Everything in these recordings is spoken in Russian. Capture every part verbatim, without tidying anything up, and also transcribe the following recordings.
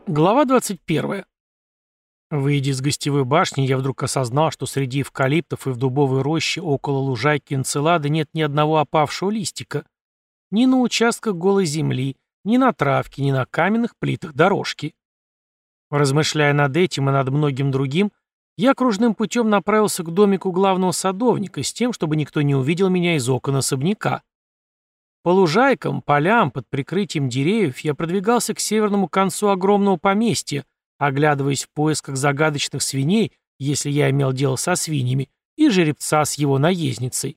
Глава двадцать первая. Выйдя из гостевой башни, я вдруг осознал, что среди эвкалиптов и в дубовой роще около лужайки Энцелада нет ни одного опавшего листика. Ни на участках голой земли, ни на травке, ни на каменных плитах дорожки. Размышляя над этим и над многим другим, я кружным путем направился к домику главного садовника с тем, чтобы никто не увидел меня из окон особняка. По лужайкам, полям, под прикрытием деревьев я продвигался к северному концу огромного поместья, оглядываясь в поисках загадочных свиней, если я имел дело со свиньями, и жеребца с его наездницей.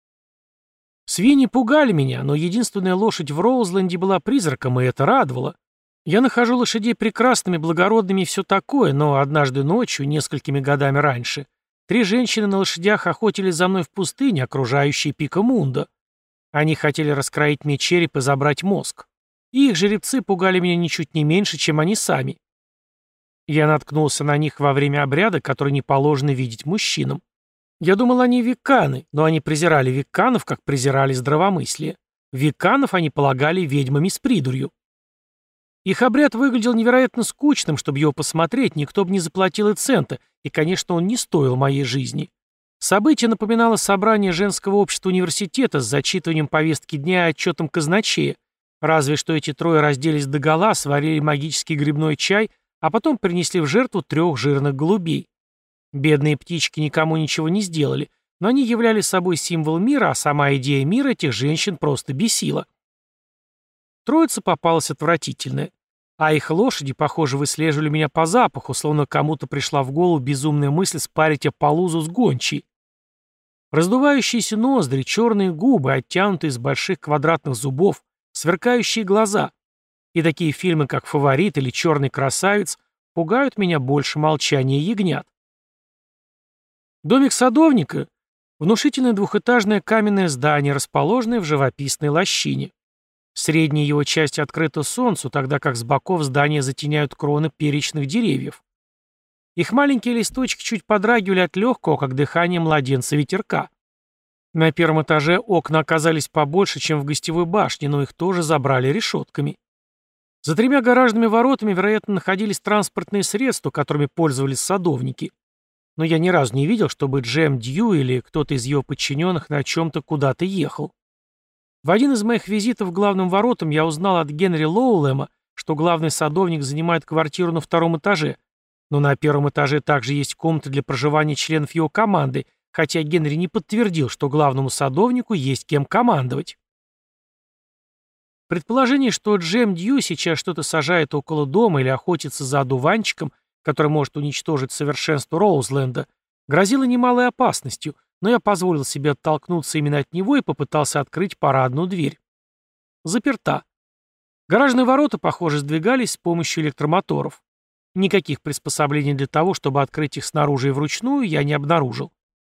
Свиньи пугали меня, но единственная лошадь в Роузленде была призраком, и это радовало. Я нахожу лошадей прекрасными, благородными и все такое, но однажды ночью, несколькими годами раньше, три женщины на лошадях охотились за мной в пустыне, окружающей пика Мунда. Они хотели раскроить мне череп и забрать мозг. И их жеребцы пугали меня ничуть не меньше, чем они сами. Я наткнулся на них во время обряда, который не положено видеть мужчинам. Я думал, они векканы, но они презирали векканов, как презирали здравомыслие. Векканов они полагали ведьмами с придурью. Их обряд выглядел невероятно скучным, чтобы его посмотреть, никто бы не заплатил и цента, и, конечно, он не стоил моей жизни. Событие напоминало собрание женского общества университета с зачитыванием повестки дня и отчетом казначея, разве что эти трое разделись догола, сварили магический грибной чай, а потом принесли в жертву трех жирных голубей. Бедные птички никому ничего не сделали, но они являли собой символ мира, а сама идея мира этих женщин просто бесила. Троица попалась отвратительная, а их лошади, похоже, выслеживали меня по запаху, словно кому-то пришла в голову безумная мысль спарить Аппалузу с гончей. Раздувающиеся ноздри, черные губы, оттянутые из больших квадратных зубов, сверкающие глаза. И такие фильмы, как «Фаворит» или «Черный красавец», пугают меня больше молчания ягнят. Домик садовника — внушительное двухэтажное каменное здание, расположенное в живописной лощине. Средняя его часть открыта солнцу, тогда как с боков здания затеняют кроны перечных деревьев. Их маленькие листочки чуть подрагивали от легкого, как дыхание младенца, ветерка. На первом этаже окна оказались побольше, чем в гостевой башне, но их тоже забрали решетками. За тремя гаражными воротами, вероятно, находились транспортные средства, которыми пользовались садовники. Но я ни разу не видел, чтобы Джем Дью или кто-то из его подчиненных на чем-то куда-то ехал. В один из моих визитов к главным воротам я узнал от Генри Лоулема, что главный садовник занимает квартиру на втором этаже, но на первом этаже также есть комната для проживания членов его команды, хотя Генри не подтвердил, что главному садовнику есть кем командовать. Предположение, что Джем Дью сейчас что-то сажает около дома или охотится за одуванчиком, который может уничтожить совершенство Роузленда, грозило немалой опасностью, но я позволил себе оттолкнуться именно от него и попытался открыть парадную дверь. Заперта. Гаражные ворота, похоже, сдвигались с помощью электромоторов. Никаких приспособлений для того, чтобы открыть их снаружи и вручную, я не обнаружил.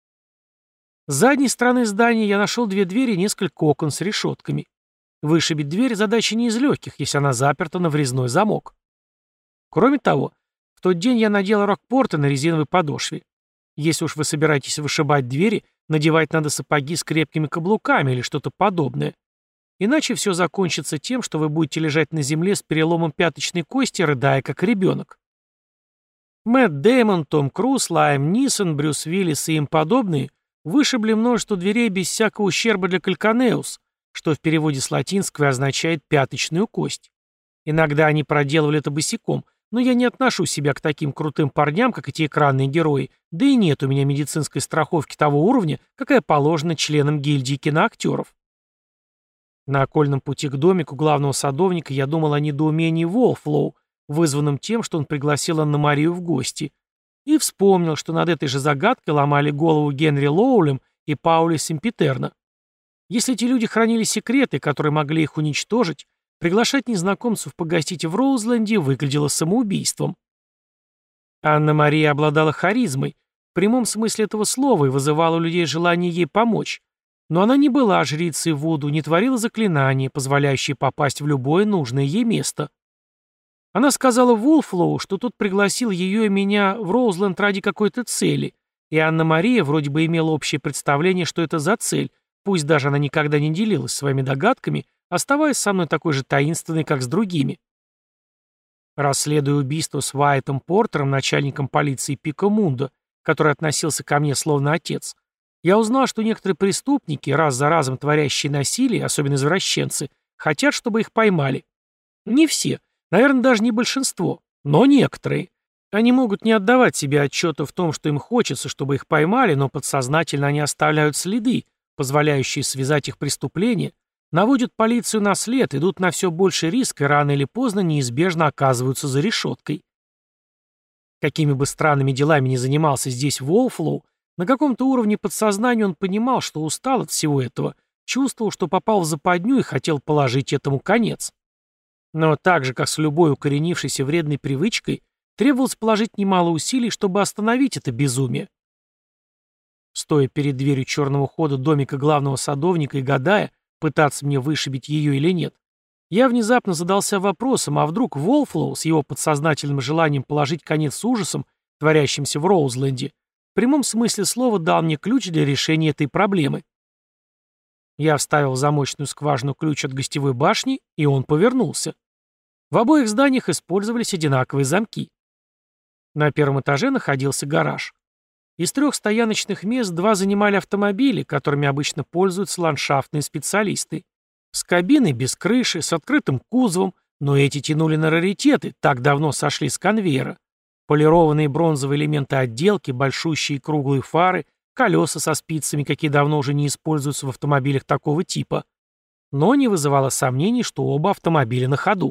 С задней стороны здания я нашел две двери и несколько окон с решетками. Вышибить дверь — задача не из легких, если она заперта на врезной замок. Кроме того, в тот день я надел рокпорты на резиновой подошве. Если уж вы собираетесь вышибать двери, надевать надо сапоги с крепкими каблуками или что-то подобное. Иначе все закончится тем, что вы будете лежать на земле с переломом пяточной кости, рыдая как ребенок. Мэтт Дэймон, Том Круз, Лайм Нисон, Брюс Уиллис и им подобные вышибли множество дверей без всякого ущерба для кальканеус, что в переводе с латинского означает «пяточную кость». Иногда они проделывали это босиком, но я не отношу себя к таким крутым парням, как эти экранные герои, да и нет у меня медицинской страховки того уровня, какая положена членам гильдии киноактеров. На окольном пути к домику главного садовника я думал о недоумении Волфлоу, вызванном тем, что он пригласил Анну-Марию в гости, и вспомнил, что над этой же загадкой ломали голову Генри Лоулем и Паули Семпитерно. Если эти люди хранили секреты, которые могли их уничтожить, приглашать незнакомцев погостить в Роузленде выглядело самоубийством. Анна-Мария обладала харизмой, в прямом смысле этого слова, и вызывала у людей желание ей помочь. Но она не была жрицей Вуду, не творила заклинания, позволяющие попасть в любое нужное ей место. Она сказала Вулфлоу, что тот пригласил ее и меня в Роузленд ради какой-то цели, и Анна-Мария вроде бы имела общее представление, что это за цель, пусть даже она никогда не делилась своими догадками, оставаясь со мной такой же таинственной, как с другими. Расследуя убийство с Уайтом Портером, начальником полиции Пикамундо, который относился ко мне словно отец, я узнал, что некоторые преступники, раз за разом творящие насилие, особенно извращенцы, хотят, чтобы их поймали. Не все, наверное, даже не большинство, но некоторые. Они могут не отдавать себе отчета в том, что им хочется, чтобы их поймали, но подсознательно они оставляют следы, позволяющие связать их преступления, наводят полицию на след, идут на все больший риск и рано или поздно неизбежно оказываются за решеткой. Какими бы странными делами ни занимался здесь Волфлоу, на каком-то уровне подсознания он понимал, что устал от всего этого, чувствовал, что попал в западню и хотел положить этому конец. Но так же, как с любой укоренившейся вредной привычкой, требовалось положить немало усилий, чтобы остановить это безумие. Стоя перед дверью черного хода домика главного садовника и гадая, пытаться мне вышибить ее или нет, я внезапно задался вопросом, а вдруг Волфлоу с его подсознательным желанием положить конец ужасам, творящимся в Роузленде, в прямом смысле слова дал мне ключ для решения этой проблемы. Я вставил в замочную скважину ключ от гостевой башни, и он повернулся. В обоих зданиях использовались одинаковые замки. На первом этаже находился гараж. Из трех стояночных мест два занимали автомобили, которыми обычно пользуются ландшафтные специалисты. С кабиной без крыши, с открытым кузовом, но эти тянули на раритеты, так давно сошли с конвейера. Полированные бронзовые элементы отделки, большущие круглые фары, колеса со спицами, какие давно уже не используются в автомобилях такого типа. Но не вызывало сомнений, что оба автомобиля на ходу.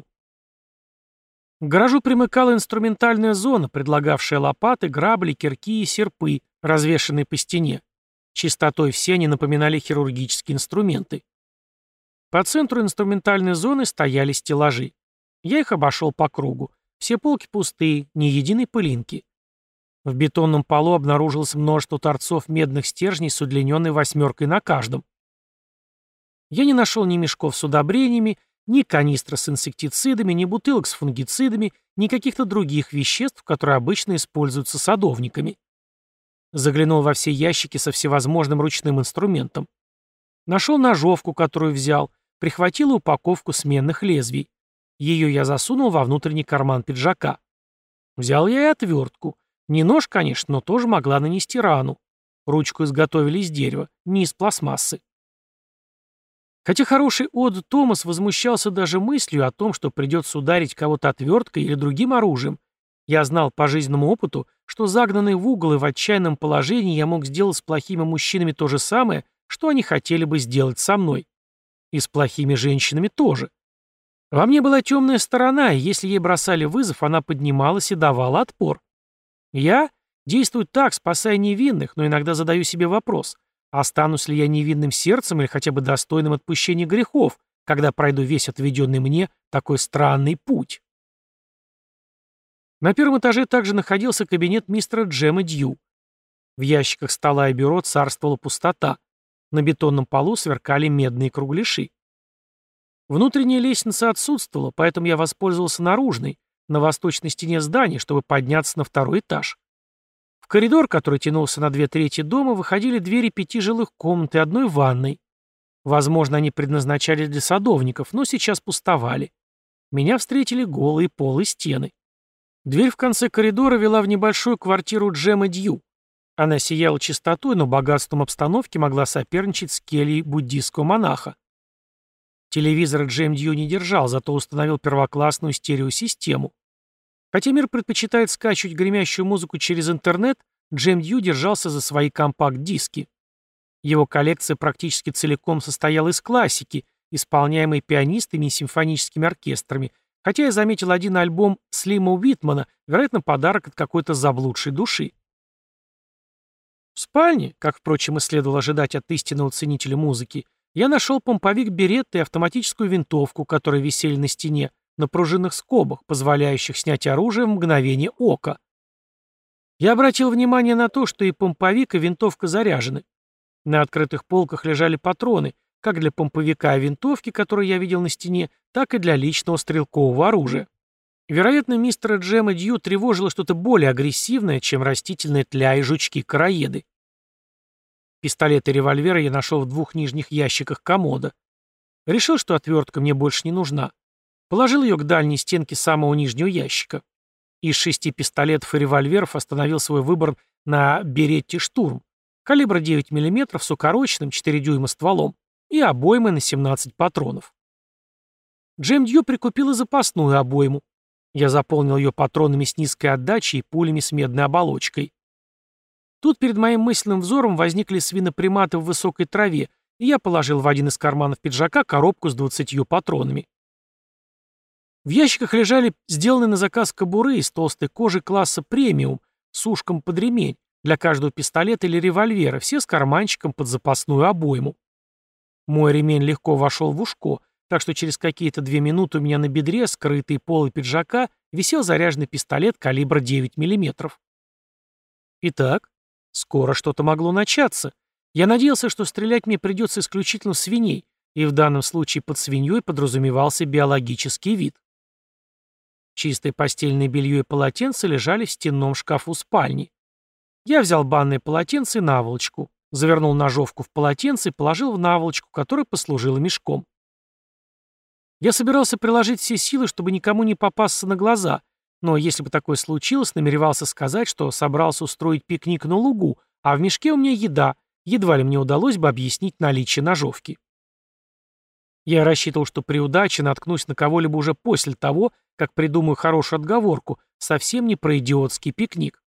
К гаражу примыкала инструментальная зона, предлагавшая лопаты, грабли, кирки и серпы, развешанные по стене. Чистотой все они напоминали хирургические инструменты. По центру инструментальной зоны стояли стеллажи. Я их обошел по кругу. Все полки пустые, ни единой пылинки. В бетонном полу обнаружилось множество торцов медных стержней с удлиненной восьмеркой на каждом. Я не нашел ни мешков с удобрениями, ни канистр с инсектицидами, ни бутылок с фунгицидами, ни каких-то других веществ, которые обычно используются садовниками. Заглянул во все ящики со всевозможным ручным инструментом. Нашел ножовку, которую взял, прихватил упаковку сменных лезвий. Ее я засунул во внутренний карман пиджака. Взял я и отвертку. Не нож, конечно, но тоже могла нанести рану. Ручку изготовили из дерева, не из пластмассы. Хотя хороший Од Томас возмущался даже мыслью о том, что придется ударить кого-то отверткой или другим оружием, я знал по жизненному опыту, что загнанный в угол и в отчаянном положении я мог сделать с плохими мужчинами то же самое, что они хотели бы сделать со мной. И с плохими женщинами тоже. Во мне была темная сторона, и если ей бросали вызов, она поднималась и давала отпор. Я действую так, спасая невинных, но иногда задаю себе вопрос, останусь ли я невинным сердцем или хотя бы достойным отпущения грехов, когда пройду весь отведенный мне такой странный путь. На первом этаже также находился кабинет мистера Джема Дью. В ящиках стола и бюро царствовала пустота. На бетонном полу сверкали медные кругляши. Внутренняя лестница отсутствовала, поэтому я воспользовался наружной, на восточной стене здания, чтобы подняться на второй этаж. В коридор, который тянулся на две трети дома, выходили двери пяти жилых комнат и одной ванной. Возможно, они предназначались для садовников, но сейчас пустовали. Меня встретили голые полы и стены. Дверь в конце коридора вела в небольшую квартиру Джема Дью. Она сияла чистотой, но богатством обстановки могла соперничать с кельей буддийского монаха. Телевизор Джем Дью не держал, зато установил первоклассную стереосистему. Хотя мир предпочитает скачивать гремящую музыку через интернет, Джем Дью держался за свои компакт-диски. Его коллекция практически целиком состояла из классики, исполняемой пианистами и симфоническими оркестрами, хотя я заметил один альбом Слима Уитмана, вероятно, подарок от какой-то заблудшей души. В спальне, как, впрочем, и следовало ожидать от истинного ценителя музыки, я нашел помповик Беретта и автоматическую винтовку, которые висели на стене, на пружинных скобах, позволяющих снять оружие в мгновение ока. Я обратил внимание на то, что и помповик, и винтовка заряжены. На открытых полках лежали патроны, как для помповика и винтовки, которые я видел на стене, так и для личного стрелкового оружия. Вероятно, мистера Джема Дью тревожило что-то более агрессивное, чем растительная тля и жучки-короеды. Пистолет и револьверы я нашел в двух нижних ящиках комода. Решил, что отвертка мне больше не нужна. Положил ее к дальней стенке самого нижнего ящика. Из шести пистолетов и револьверов остановил свой выбор на «Беретте Штурм», калибра девять миллиметров с укороченным четыре дюйма стволом и обоймой на семнадцать патронов. Джем Дью прикупил и запасную обойму. Я заполнил ее патронами с низкой отдачей и пулями с медной оболочкой. Тут перед моим мысленным взором возникли свиноприматы в высокой траве, и я положил в один из карманов пиджака коробку с двадцатью патронами. В ящиках лежали сделанные на заказ кобуры из толстой кожи класса премиум с ушком под ремень для каждого пистолета или револьвера, все с карманчиком под запасную обойму. Мой ремень легко вошел в ушко, так что через какие-то две минуты у меня на бедре, скрытый полой пиджака, висел заряженный пистолет калибра девять миллиметров. Итак, скоро что-то могло начаться. Я надеялся, что стрелять мне придется исключительно в свиней, и в данном случае под свиньей подразумевался биологический вид. Чистое постельное белье и полотенце лежали в стенном шкафу спальни. Я взял банное полотенце и наволочку, завернул ножовку в полотенце и положил в наволочку, которая послужила мешком. Я собирался приложить все силы, чтобы никому не попасться на глаза, но если бы такое случилось, намеревался сказать, что собрался устроить пикник на лугу, а в мешке у меня еда, едва ли мне удалось бы объяснить наличие ножовки. Я рассчитывал, что при удаче наткнусь на кого-либо уже после того, как придумаю хорошую отговорку, совсем не про идиотский пикник.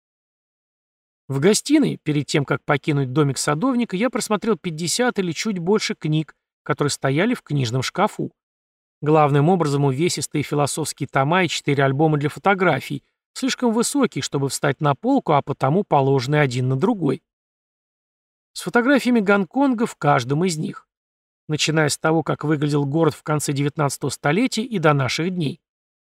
В гостиной, перед тем, как покинуть домик садовника, я просмотрел пятьдесят или чуть больше книг, которые стояли в книжном шкафу. Главным образом увесистые философские тома и четыре альбома для фотографий, слишком высокие, чтобы встать на полку, а потому положенные один на другой. С фотографиями Гонконга в каждом из них, начиная с того, как выглядел город в конце девятнадцатого столетия и до наших дней.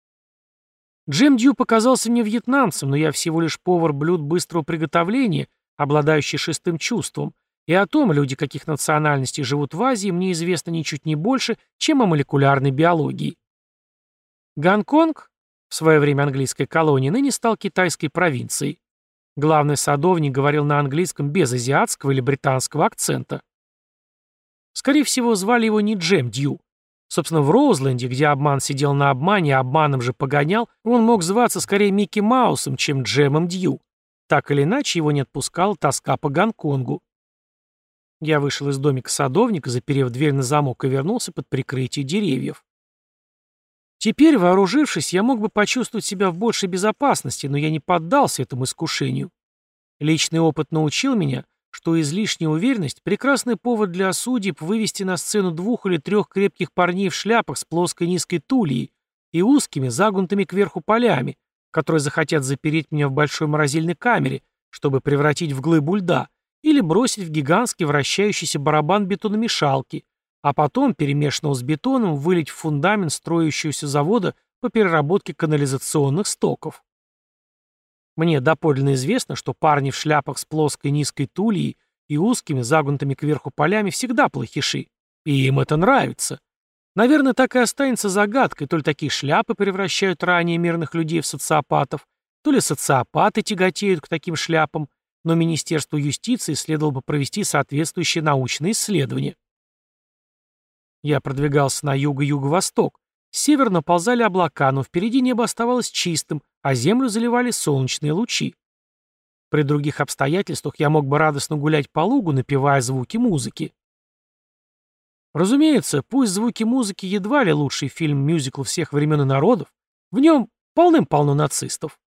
Джем Дью показался мне вьетнамцем, но я всего лишь повар блюд быстрого приготовления, обладающий шестым чувством, и о том, люди каких национальностей живут в Азии, мне известно ничуть не больше, чем о молекулярной биологии. Гонконг, в свое время английская колония, ныне стал китайской провинцией. Главный садовник говорил на английском без азиатского или британского акцента. Скорее всего, звали его не Джем Дью. Собственно, в Роузленде, где обман сидел на обмане, а обманом же погонял, он мог зваться скорее Микки Маусом, чем Джемом Дью. Так или иначе, его не отпускала тоска по Гонконгу. Я вышел из домика садовника, заперев дверь на замок, и вернулся под прикрытие деревьев. Теперь, вооружившись, я мог бы почувствовать себя в большей безопасности, но я не поддался этому искушению. Личный опыт научил меня, что излишняя уверенность – прекрасный повод для судеб вывести на сцену двух или трех крепких парней в шляпах с плоской низкой тульей и узкими, загнутыми кверху полями, которые захотят запереть меня в большой морозильной камере, чтобы превратить в глыбу льда, или бросить в гигантский вращающийся барабан бетономешалки, а потом, перемешанного с бетоном, вылить в фундамент строящегося завода по переработке канализационных стоков. Мне доподлинно известно, что парни в шляпах с плоской низкой тульей и узкими, загнутыми кверху полями всегда плохиши, и им это нравится. Наверное, так и останется загадкой, то ли такие шляпы превращают ранее мирных людей в социопатов, то ли социопаты тяготеют к таким шляпам, но Министерству юстиции следовало бы провести соответствующие научные исследования. Я продвигался на юг и юго-восток. С севера наползали облака, но впереди небо оставалось чистым, а землю заливали солнечные лучи. При других обстоятельствах я мог бы радостно гулять по лугу, напевая звуки музыки. Разумеется, пусть звуки музыки едва ли лучший фильм-мюзикл всех времен и народов, в нем полным-полно нацистов.